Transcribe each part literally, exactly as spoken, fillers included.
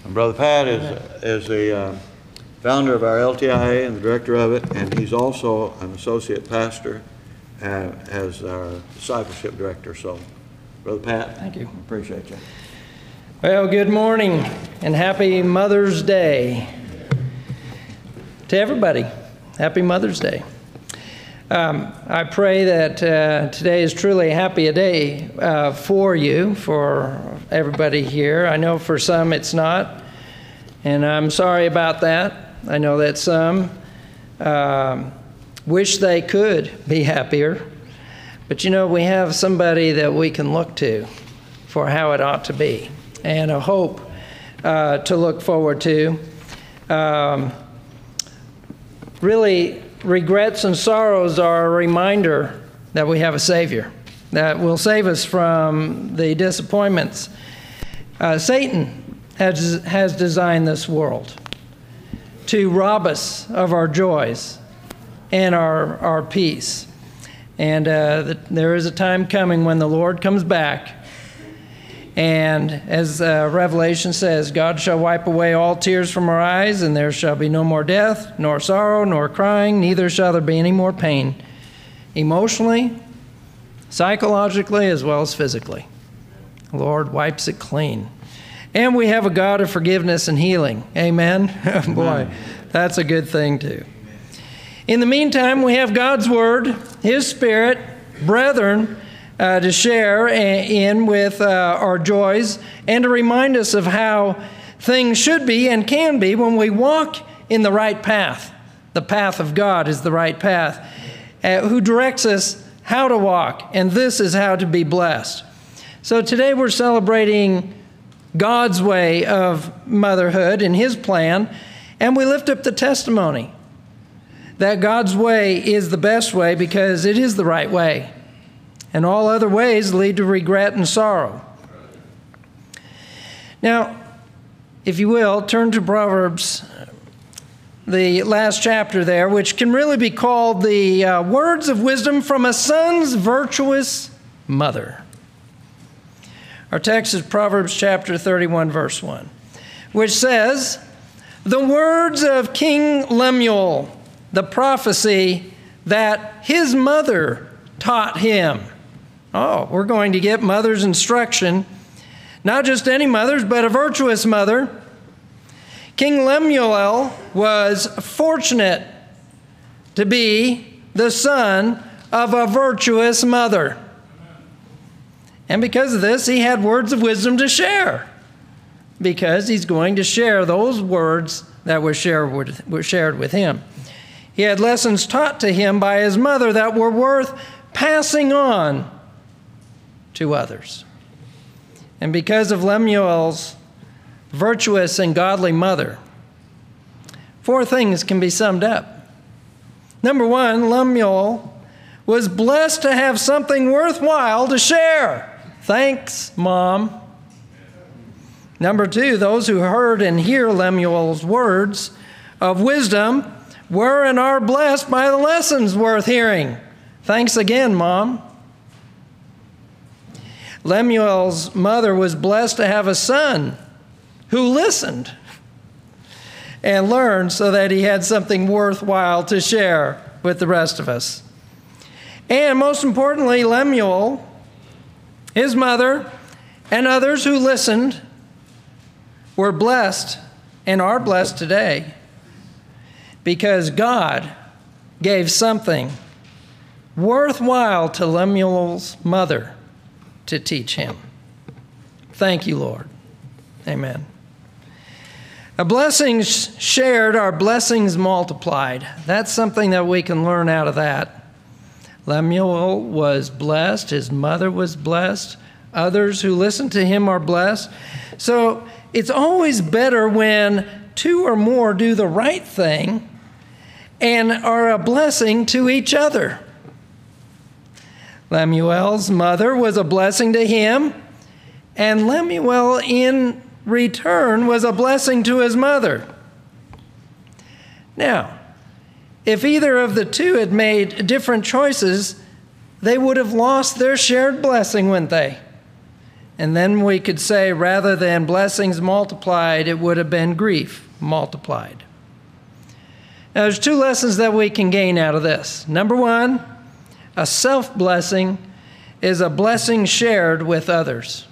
And Brother Pat is, is the uh, founder of our L T I A and the director of it, and he's also an associate pastor uh, as our discipleship director. So, Brother Pat, thank you. Appreciate you. Well, good morning and happy Mother's Day to everybody. Happy Mother's Day. Um, I pray that uh, today is truly a happy a day uh, for you, for everybody here. I know for some it's not, and I'm sorry about that. I know that some um, wish they could be happier, but you know, we have somebody that we can look to for how it ought to be, and a hope uh, to look forward to. Um, really, regrets and sorrows are a reminder that we have a Savior that will save us from the disappointments. Uh, Satan has, has designed this world to rob us of our joys and our, our peace. And uh, the, there is a time coming when the Lord comes back. And as uh, Revelation says, God shall wipe away all tears from our eyes, and there shall be no more death, nor sorrow, nor crying, neither shall there be any more pain, emotionally, psychologically, as well as physically. The Lord wipes it clean. And we have a God of forgiveness and healing. Amen? Amen. Boy, that's a good thing too. In the meantime, we have God's Word, His Spirit, brethren, Uh, to share in with uh, our joys and to remind us of how things should be and can be when we walk in the right path. The path of God is the right path, uh, who directs us how to walk, and this is how to be blessed. So today we're celebrating God's way of motherhood and His plan, and we lift up the testimony that God's way is the best way because it is the right way. And all other ways lead to regret and sorrow. Now, if you will, turn to Proverbs, the last chapter there, which can really be called the uh, words of wisdom from a son's virtuous mother. Our text is Proverbs chapter thirty-one, verse one, which says, "The words of King Lemuel, the prophecy that his mother taught him." Oh, we're going to get mother's instruction. Not just any mother's, but a virtuous mother. King Lemuel was fortunate to be the son of a virtuous mother. And because of this, he had words of wisdom to share. Because he's going to share those words that were shared with, were shared with him. He had lessons taught to him by his mother that were worth passing on to others. And because of Lemuel's virtuous and godly mother, four things can be summed up. Number one, Lemuel was blessed to have something worthwhile to share. Thanks, Mom. Number two, those who heard and hear Lemuel's words of wisdom were and are blessed by the lessons worth hearing. Thanks again, Mom. Lemuel's mother was blessed to have a son who listened and learned so that he had something worthwhile to share with the rest of us. And most importantly, Lemuel, his mother, and others who listened were blessed and are blessed today because God gave something worthwhile to Lemuel's mother to teach him. Thank you, Lord. Amen. A blessings shared are blessings multiplied. That's something that we can learn out of that. Lemuel was blessed. His mother was blessed. Others who listen to him are blessed. So it's always better when two or more do the right thing and are a blessing to each other. Lemuel's mother was a blessing to him, and Lemuel in return was a blessing to his mother. Now, if either of the two had made different choices, they would have lost their shared blessing, wouldn't they? And then we could say, rather than blessings multiplied, it would have been grief multiplied. Now, there's two lessons that we can gain out of this. Number one, a self-blessing is a blessing shared with others.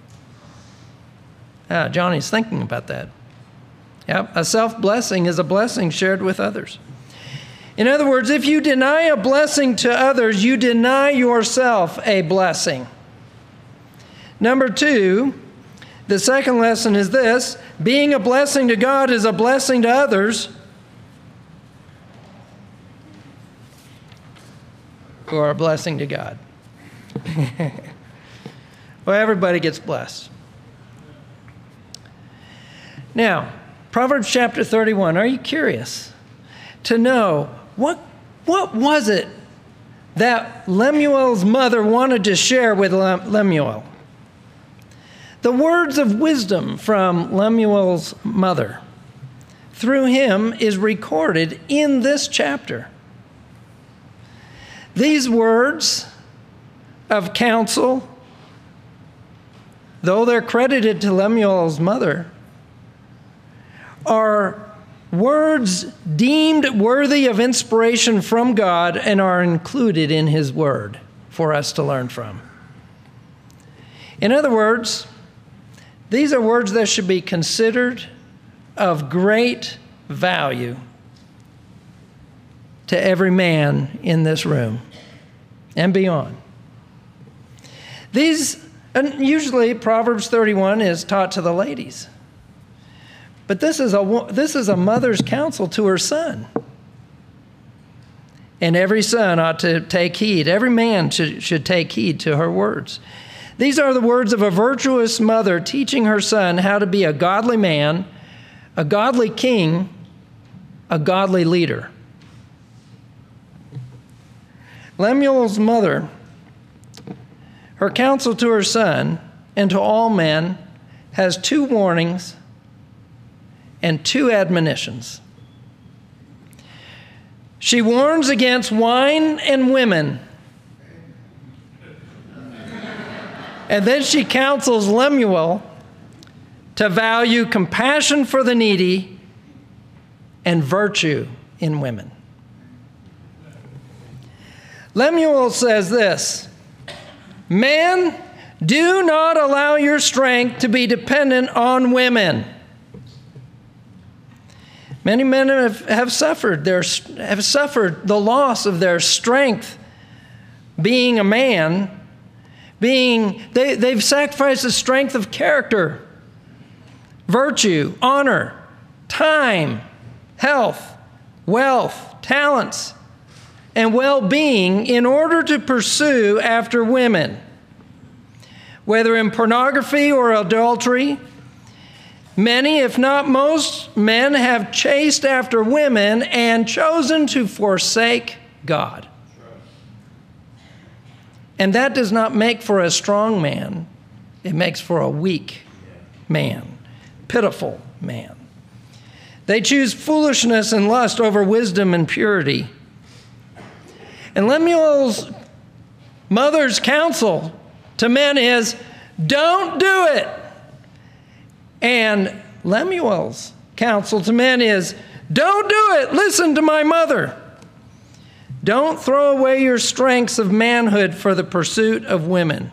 Ah, Johnny's thinking about that. Yep, a self-blessing is a blessing shared with others. In other words, if you deny a blessing to others, you deny yourself a blessing. Number two, the second lesson is this: being a blessing to God is a blessing to others who are a blessing to God. Well, everybody gets blessed. Now, Proverbs chapter thirty-one, are you curious to know what, what was it that Lemuel's mother wanted to share with Lemuel? The words of wisdom from Lemuel's mother through him is recorded in this chapter. These words of counsel, though they're credited to Lemuel's mother, are words deemed worthy of inspiration from God and are included in His Word for us to learn from. In other words, these are words that should be considered of great value to every man in this room and beyond. These, and usually Proverbs thirty-one is taught to the ladies. But this is a, this is a mother's counsel to her son. And every son ought to take heed. Every man should, should take heed to her words. These are the words of a virtuous mother teaching her son how to be a godly man, a godly king, a godly leader. Lemuel's mother, her counsel to her son and to all men, has two warnings and two admonitions. She warns against wine and women. And then she counsels Lemuel to value compassion for the needy and virtue in women. Lemuel says this: "Man, do not allow your strength to be dependent on women." Many men have, have suffered their, have suffered the loss of their strength being a man, being they, they've sacrificed the strength of character, virtue, honor, time, health, wealth, talents, and well-being in order to pursue after women. Whether in pornography or adultery, many, if not most, men have chased after women and chosen to forsake God. And that does not make for a strong man. It makes for a weak man, pitiful man. They choose foolishness and lust over wisdom and purity. And Lemuel's mother's counsel to men is, don't do it. And Lemuel's counsel to men is, don't do it. Listen to my mother. Don't throw away your strengths of manhood for the pursuit of women.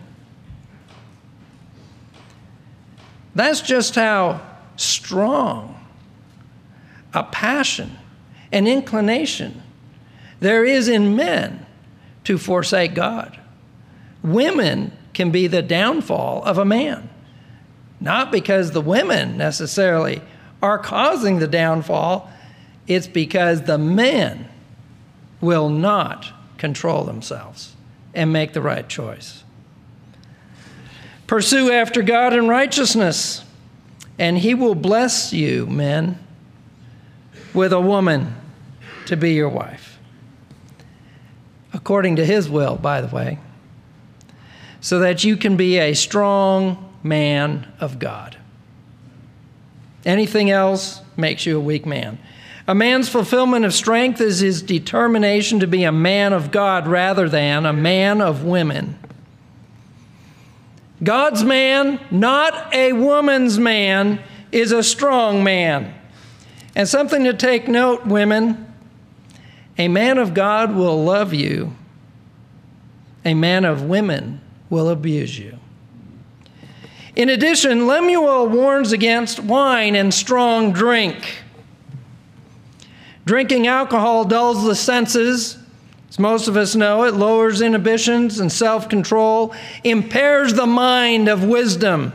That's just how strong a passion, an inclination there is in men to forsake God. Women can be the downfall of a man. Not because the women necessarily are causing the downfall. It's because the men will not control themselves and make the right choice. Pursue after God in righteousness, and He will bless you, men, with a woman to be your wife. According to His will, by the way, so that you can be a strong man of God. Anything else makes you a weak man. A man's fulfillment of strength is his determination to be a man of God rather than a man of women. God's man, not a woman's man, is a strong man. And something to take note, women, a man of God will love you. A man of women will abuse you. In addition, Lemuel warns against wine and strong drink. Drinking alcohol dulls the senses. As most of us know, it lowers inhibitions and self-control, impairs the mind of wisdom.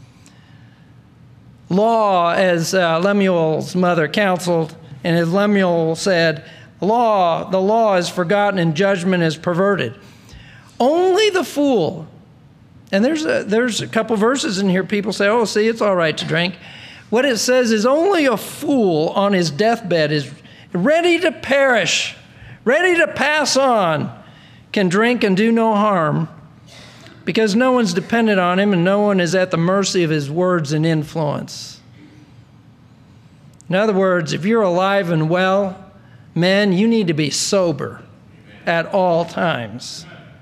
Law, as uh, Lemuel's mother counseled, and as Lemuel said, law, the law is forgotten and judgment is perverted. Only the fool, and there's a, there's a couple verses in here, people say, oh, see, it's all right to drink. What it says is only a fool on his deathbed is ready to perish, ready to pass on, can drink and do no harm, because no one's dependent on him and no one is at the mercy of his words and influence. In other words, if you're alive and well, men, you need to be sober at all times.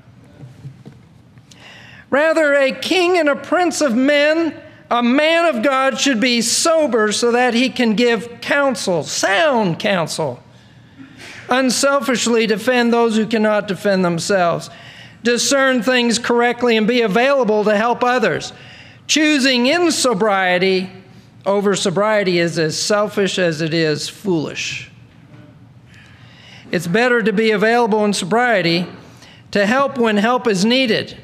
Rather, a king and a prince of men, a man of God, should be sober so that he can give counsel, sound counsel, unselfishly defend those who cannot defend themselves, discern things correctly, and be available to help others. Choosing in sobriety over sobriety is as selfish as it is foolish. It's better to be available in sobriety to help when help is needed.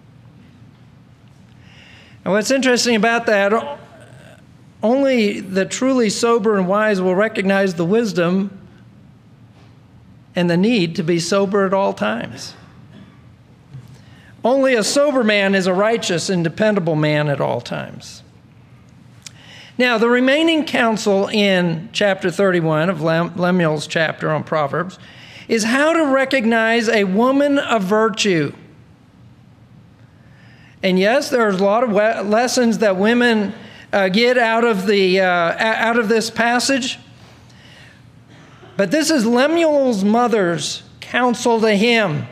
And what's interesting about that, only the truly sober and wise will recognize the wisdom and the need to be sober at all times. Only a sober man is a righteous and dependable man at all times. Now, the remaining counsel in chapter thirty-one of Lemuel's chapter on Proverbs is how to recognize a woman of virtue. And yes, there's a lot of lessons that women uh, get out of the uh, out of this passage. But this is Lemuel's mother's counsel to him.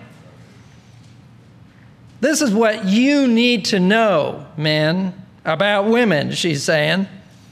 This is what you need to know, men, about women, she's saying.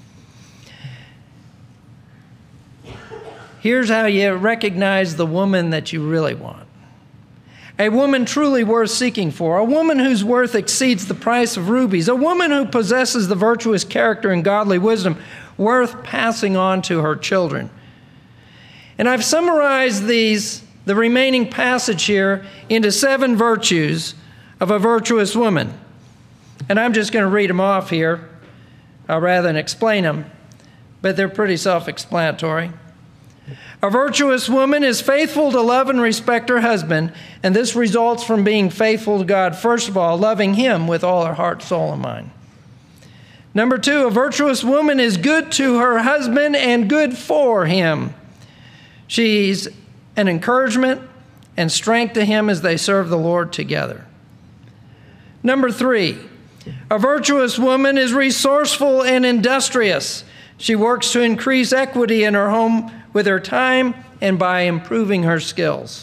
Here's how you recognize the woman that you really want. A woman truly worth seeking for, a woman whose worth exceeds the price of rubies, a woman who possesses the virtuous character and godly wisdom worth passing on to her children. And I've summarized these, the remaining passage here, into seven virtues of a virtuous woman. And I'm just going to read them off here uh, rather than explain them, but they're pretty self-explanatory. A virtuous woman is faithful to love and respect her husband, and this results from being faithful to God, first of all, loving him with all her heart, soul, and mind. Number two, a virtuous woman is good to her husband and good for him. She's an encouragement and strength to him as they serve the Lord together. Number three, a virtuous woman is resourceful and industrious. She works to increase equity in her home with her time and by improving her skills.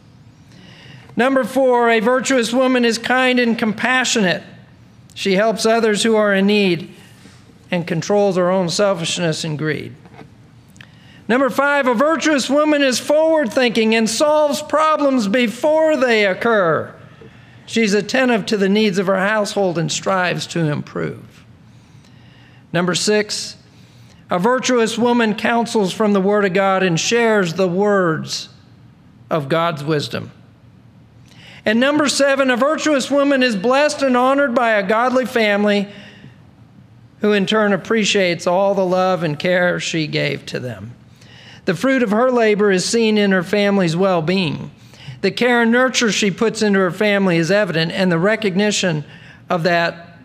Number four, a virtuous woman is kind and compassionate. She helps others who are in need and controls her own selfishness and greed. Number five, a virtuous woman is forward-thinking and solves problems before they occur. She's attentive to the needs of her household and strives to improve. Number six, a virtuous woman counsels from the Word of God and shares the words of God's wisdom. And number seven, a virtuous woman is blessed and honored by a godly family who in turn appreciates all the love and care she gave to them. The fruit of her labor is seen in her family's well-being. The care and nurture she puts into her family is evident, and the recognition of that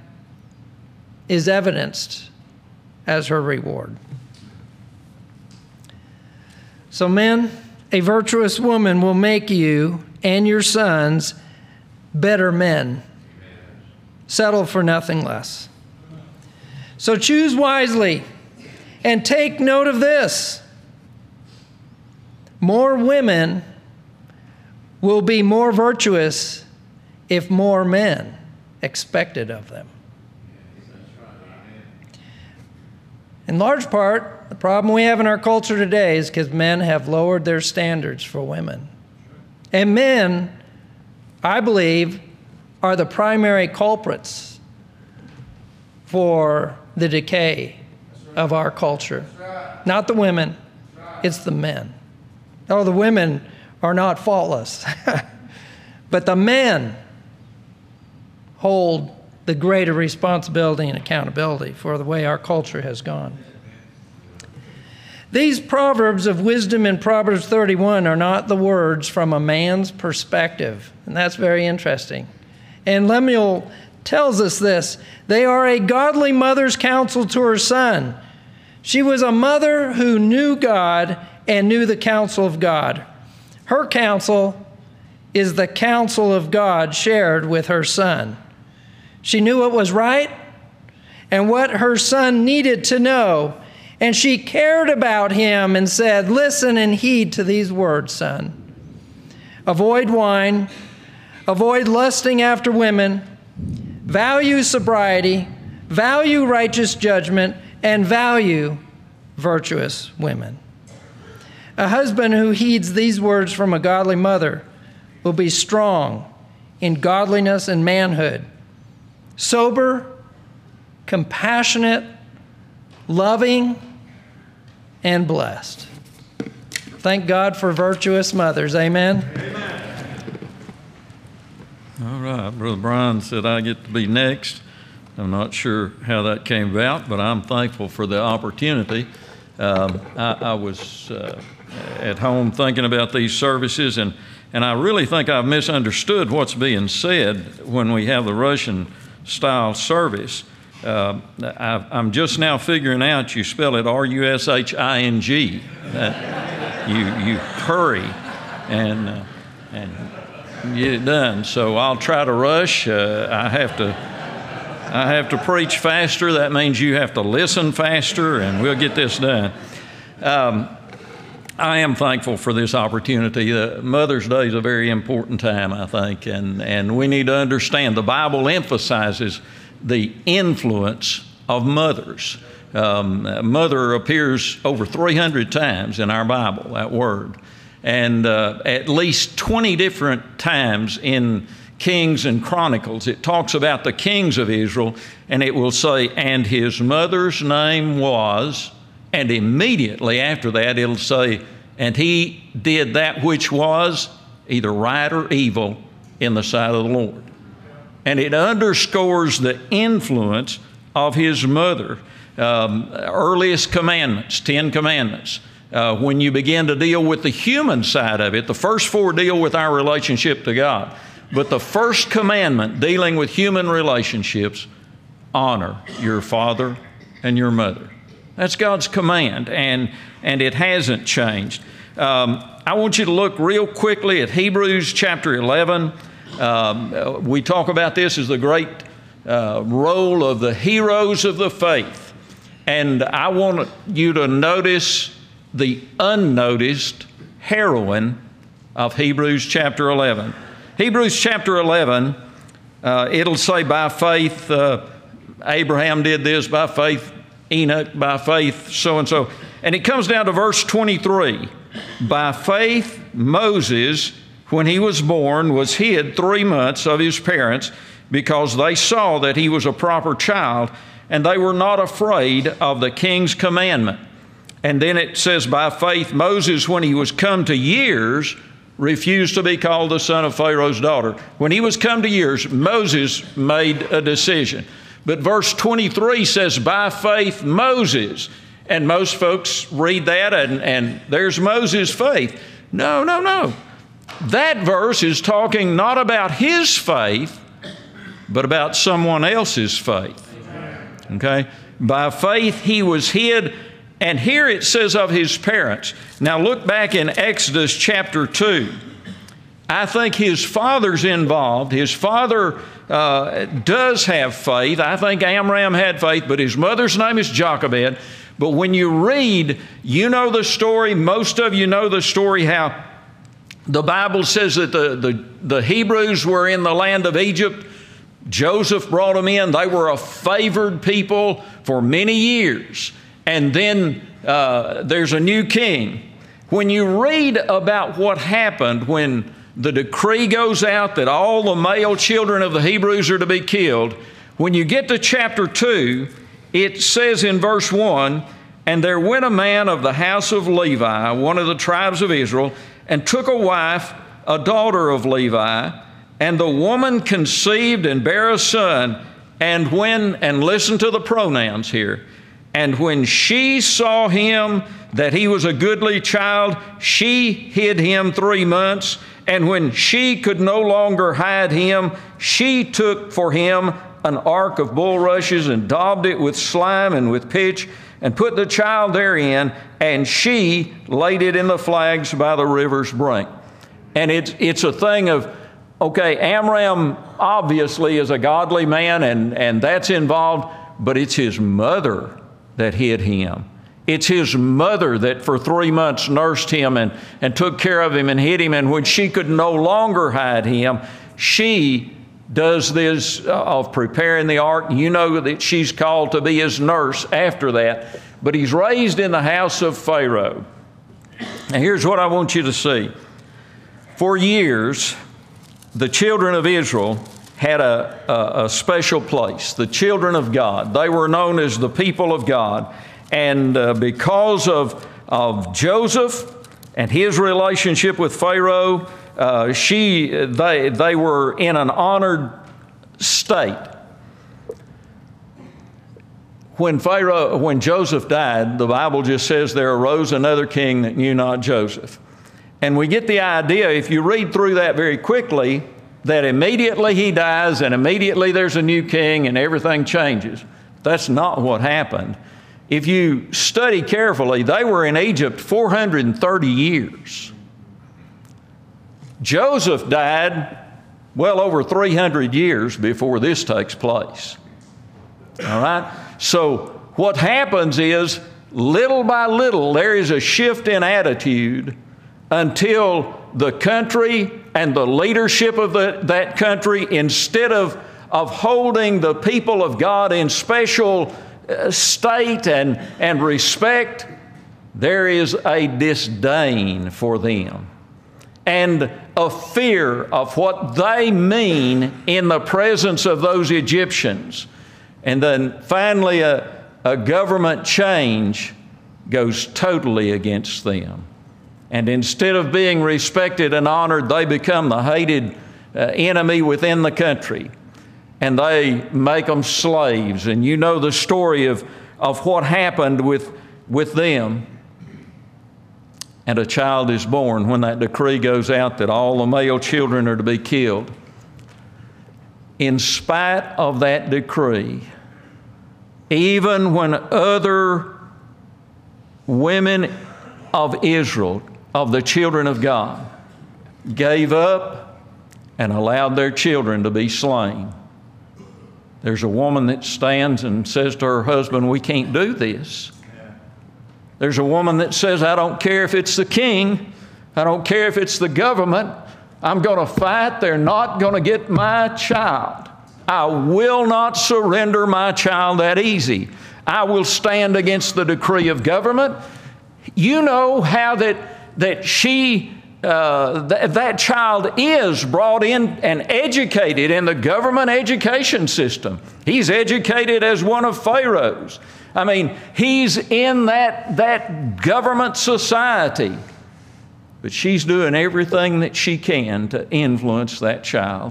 is evidenced as her reward. So men, a virtuous woman will make you and your sons better men. Settle for nothing less. So choose wisely and take note of this. More women will be more virtuous if more men expected of them. In large part, the problem we have in our culture today is because men have lowered their standards for women. And men, I believe, are the primary culprits for the decay of our culture. Not the women, it's the men. Oh, the women are not faultless. But the men hold the greater responsibility and accountability for the way our culture has gone. These proverbs of wisdom in Proverbs thirty-one are not the words from a man's perspective, and that's very interesting. And Lemuel tells us this. They are a godly mother's counsel to her son. She was a mother who knew God and knew the counsel of God. Her counsel is the counsel of God shared with her son. She knew what was right and what her son needed to know, and she cared about him and said, listen and heed to these words, son. Avoid wine, avoid lusting after women, value sobriety, value righteous judgment, and value virtuous women. A husband who heeds these words from a godly mother will be strong in godliness and manhood, sober, compassionate, loving, and blessed. Thank God for virtuous mothers. Amen. Amen. All right. Brother Brian said I get to be next. I'm not sure how that came about, but I'm thankful for the opportunity. Um, I, I was uh, at home thinking about these services, and, and I really think I've misunderstood what's being said when we have the Russian-style service. Uh, I, I'm just now figuring out you spell it R U S H I N G. Uh, you, you hurry and, uh, and get it done. So I'll try to rush. Uh, I have to I have to preach faster. That means you have to listen faster, and we'll get this done. Um, I am thankful for this opportunity. Uh, Mother's Day is a very important time, I think, and, and we need to understand the Bible emphasizes the influence of mothers. Um, mother appears over three hundred times in our Bible, that word, and uh, at least twenty different times in Kings and Chronicles, it talks about the kings of Israel, and it will say, and his mother's name was, and immediately after that it'll say, and he did that which was either right or evil in the sight of the Lord. And it underscores the influence of his mother. Um, earliest commandments, Ten Commandments. Uh, when you begin to deal with the human side of it, the first four deal with our relationship to God. But the first commandment dealing with human relationships, honor your father and your mother. That's God's command, and, and it hasn't changed. Um, I want you to look real quickly at Hebrews chapter eleven. Um, we talk about this as the great uh, role of the heroes of the faith. And I want you to notice the unnoticed heroine of Hebrews chapter eleven. Hebrews chapter eleven, uh, it'll say by faith, uh, Abraham did this, by faith, Enoch, by faith, so-and-so. And it comes down to verse twenty-three. By faith, Moses, when he was born, was hid three months of his parents because they saw that he was a proper child, and they were not afraid of the king's commandment. And then it says, by faith, Moses, when he was come to years, refused to be called the son of Pharaoh's daughter. When he was come to years, Moses made a decision. But verse twenty-three says, by faith, Moses. And most folks read that and, and there's Moses' faith. No, no, no. That verse is talking not about his faith, but about someone else's faith. Okay? By faith, he was hid. And here it says of his parents. Now look back in Exodus chapter two. I think his father's involved. His father uh, does have faith. I think Amram had faith, but his mother's name is Jochebed. But when you read, you know the story. Most of you know the story how the Bible says that the, the, the Hebrews were in the land of Egypt Joseph brought them in. They were a favored people for many years. And then uh, there's a new king. When you read about what happened when the decree goes out that all the male children of the Hebrews are to be killed, when you get to chapter two, it says in verse one, "And there went a man of the house of Levi, one of the tribes of Israel, and took a wife, a daughter of Levi, and the woman conceived and bare a son. And when," and listen to the pronouns here, "and when she saw him that he was a goodly child, she hid him three months. And when she could no longer hide him, she took for him an ark of bulrushes and daubed it with slime and with pitch, and put the child therein, and she laid it in the flags by the river's brink." And it's, it's a thing of, okay, Amram obviously is a godly man, and, and that's involved, but it's his mother that hid him. It's his mother that for three months nursed him and, and took care of him and hid him. And when she could no longer hide him, she does this uh, of preparing the ark. You know that she's called to be his nurse after that. But he's raised in the house of Pharaoh. Now here's what I want you to see. For years, the children of Israel had a, a, a special place, the children of God. They were known as the people of God. And uh, because of, of Joseph and his relationship with Pharaoh, uh, she, they, they were in an honored state. When Pharaoh, when Joseph died, the Bible just says there arose another king that knew not Joseph. And we get the idea, if you read through that very quickly, that immediately he dies and immediately there's a new king and everything changes. That's not what happened. If you study carefully, they were in Egypt four hundred thirty years. Joseph died well over three hundred years before this takes place. All right? So what happens is, little by little, there is a shift in attitude until the country and the leadership of the, that country, instead of, of holding the people of God in special state and, and respect, there is a disdain for them and a fear of what they mean in the presence of those Egyptians. And then finally a, a government change goes totally against them. And instead of being respected and honored, they become the hated uh, enemy within the country. And they make them slaves. And you know the story of, of what happened with, with them. And a child is born when that decree goes out that all the male children are to be killed. In spite of that decree, even when other women of Israel, of the children of God, gave up and allowed their children to be slain, there's a woman that stands and says to her husband, "We can't do this." There's a woman that says, "I don't care if it's the king. I don't care if it's the government. I'm going to fight. They're not going to get my child. I will not surrender my child that easy. I will stand against the decree of government." You know how that, that she... Uh, th- that child is brought in and educated in the government education system. He's educated as one of Pharaoh's. I mean, he's in that, that government society. But she's doing everything that she can to influence that child.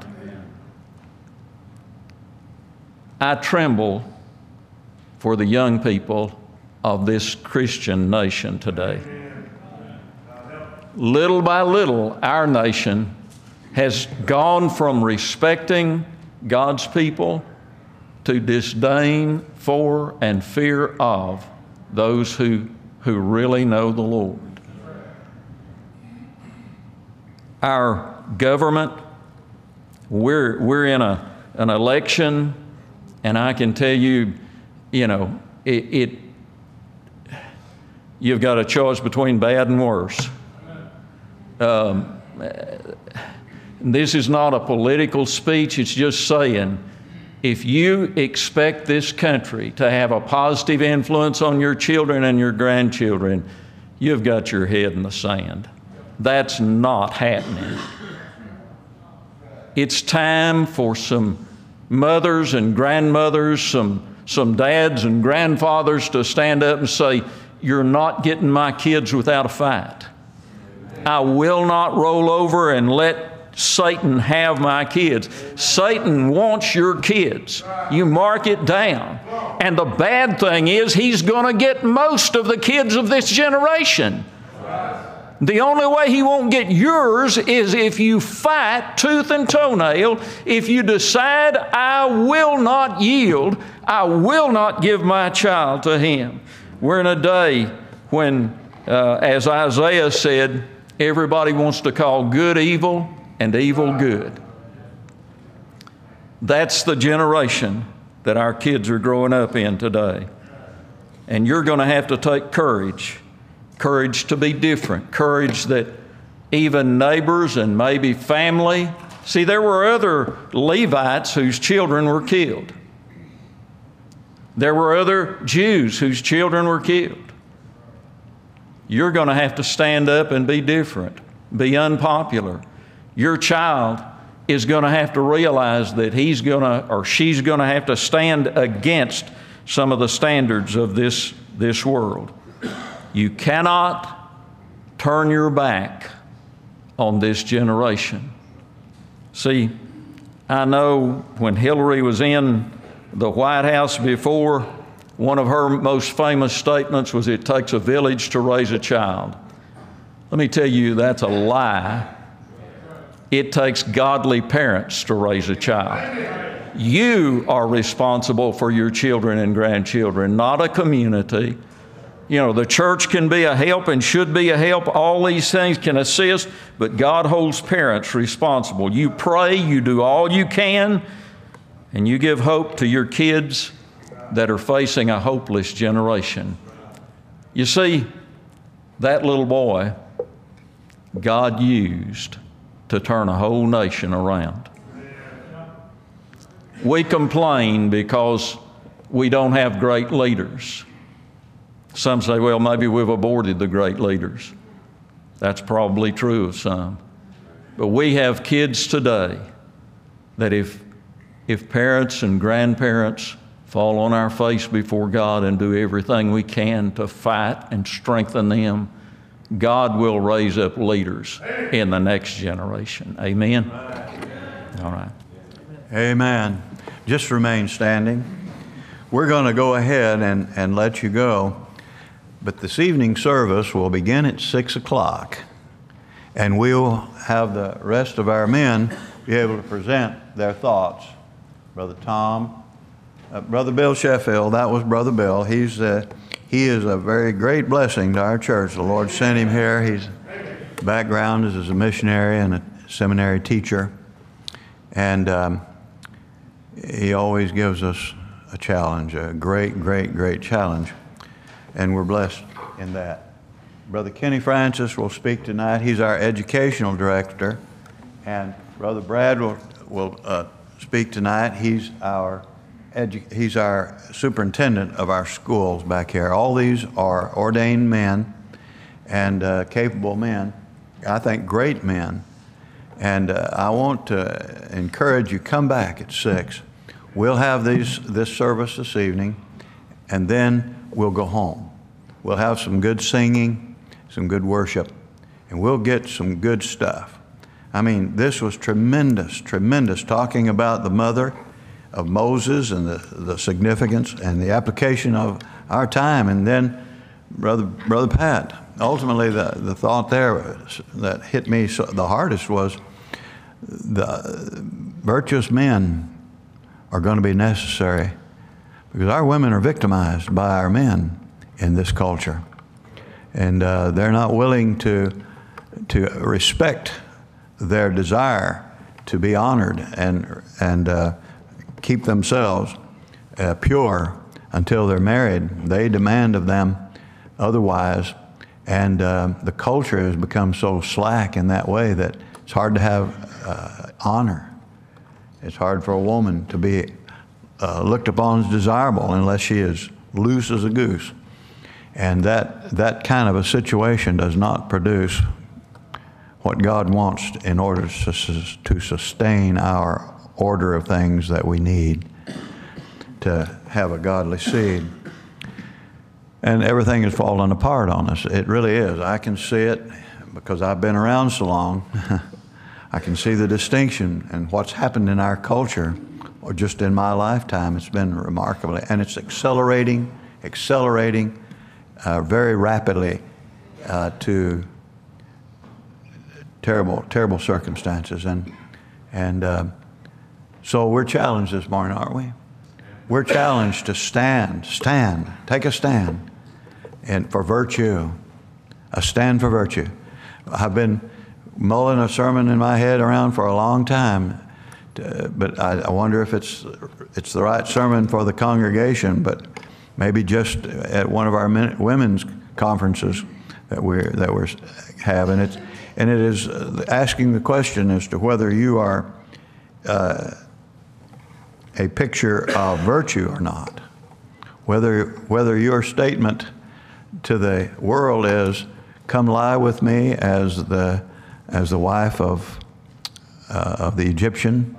I tremble for the young people of this Christian nation today. Little by little, our nation has gone from respecting God's people to disdain for and fear of those who, who really know the Lord. Our government, we're, we're in a, an election, and I can tell you, you know, it, it you've got a choice between bad and worse. Um, this is not a political speech. It's just saying If you expect this country to have a positive influence on your children and your grandchildren, you've got your head in the sand. That's not happening. It's time for some mothers and grandmothers, some, some dads and grandfathers to stand up and say, you're not getting my kids without a fight. I will not roll over and let Satan have my kids. Satan wants your kids. You mark it down. And the bad thing is he's going to get most of the kids of this generation. The only way he won't get yours is if you fight tooth and toenail, if you decide, I will not yield, I will not give my child to him. We're in a day when, uh, as Isaiah said, everybody wants to call good evil and evil good. That's the generation that our kids are growing up in today. And you're going to have to take courage, courage to be different, courage that even neighbors and maybe family. See, there were other Levites whose children were killed. There were other Jews whose children were killed. You're going to have to stand up and be different, be unpopular. Your child is going to have to realize that he's going to or she's going to have to stand against some of the standards of this, this world. You cannot turn your back on this generation. See, I know when Hillary was in the White House before, one of her most famous statements was, it takes a village to raise a child. Let me tell you, that's a lie. It takes godly parents to raise a child. You are responsible for your children and grandchildren, not a community. You know, the church can be a help and should be a help. All these things can assist, but God holds parents responsible. You pray, you do all you can, and you give hope to your kids that are facing a hopeless generation. You see, that little boy, God used to turn a whole nation around. We complain because we don't have great leaders. Some say, well, maybe we've aborted the great leaders. That's probably true of some. But we have kids today that if, if parents and grandparents fall on our face before God and do everything we can to fight and strengthen them, God will raise up leaders in the next generation. Amen? All right. Amen. Just remain standing. We're going to go ahead and, and let you go. But this evening service will begin at six o'clock. And we'll have the rest of our men be able to present their thoughts. Brother Tom, uh, Brother Bill Sheffield, that was Brother Bill. He's uh, He is a very great blessing to our church. The Lord sent him here. His background is as a missionary and a seminary teacher. And um, he always gives us a challenge, a great, great, great challenge. And we're blessed in that. Brother Kenny Francis will speak tonight. He's our educational director. And Brother Brad will, will uh, speak tonight. He's our Edu- he's our superintendent of our schools back here. All these are ordained men and uh, capable men, I think great men. And uh, I want to encourage you, come back at six. We'll have these, this service this evening, and then we'll go home. We'll have some good singing, some good worship, and we'll get some good stuff. I mean, this was tremendous, tremendous, talking about the mother of Moses and the, the significance and the application of our time. And then Brother, Brother Pat, ultimately the, the thought there that hit me so, the hardest was the virtuous men are going to be necessary because our women are victimized by our men in this culture. And uh, they're not willing to, to respect their desire to be honored and, and uh, keep themselves uh, pure until they're married. They demand of them otherwise. And uh, the culture has become so slack in that way that it's hard to have uh, honor. It's hard for a woman to be uh, looked upon as desirable unless she is loose as a goose. And that, that kind of a situation does not produce what God wants in order to, to sustain our order of things that we need to have a godly seed. And everything is falling apart on us. It really is. I can see it because I've been around so long. I can see the distinction and what's happened in our culture, or just in my lifetime. It's been remarkable. And it's accelerating, accelerating uh, very rapidly uh, to terrible, terrible circumstances. And, and uh, so we're challenged this morning, aren't we? We're challenged to stand, stand, take a stand and for virtue, a stand for virtue. I've been mulling a sermon in my head around for a long time, to, but I, I wonder if it's it's the right sermon for the congregation, but maybe just at one of our men, women's conferences that we're that we're having. It's, and it is asking the question as to whether you are uh, a picture of virtue or not. Whether whether your statement to the world is, "Come lie with me," as the as the wife of uh, of the Egyptian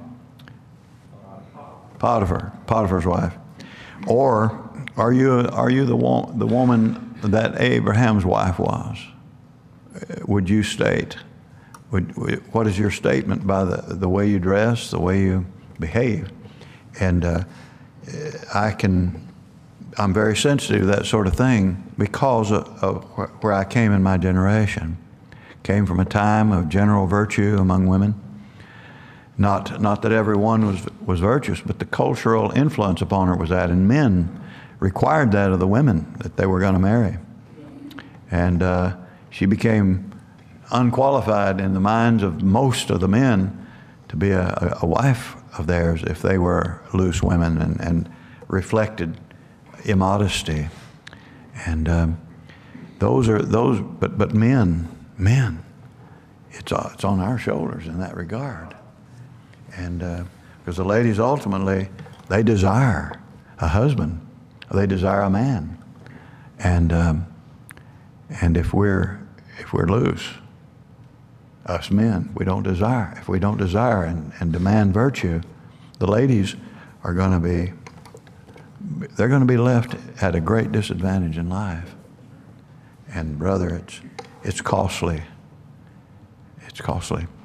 Potiphar, Potiphar's wife, or are you are you the wo- the woman that Abraham's wife was? Would you state? Would, what is your statement by the the way you dress, the way you behave? And uh, I can, I'm very sensitive to that sort of thing because of, of where I came in my generation. Came from a time of general virtue among women. Not, not that everyone was, was virtuous, but the cultural influence upon her was that. And men required that of the women that they were going to marry. And uh, she became unqualified in the minds of most of the men to be a, a wife of theirs if they were loose women and, and reflected immodesty. And um, those are those, but but men, men, it's uh, it's on our shoulders in that regard. And uh, because the ladies ultimately, they desire a husband, they desire a man, and um, and if we're if we're loose, us men, we don't desire. If we don't desire and, and demand virtue, the ladies are going to be, they're going to be left at a great disadvantage in life. And brother, it's it's costly. It's costly.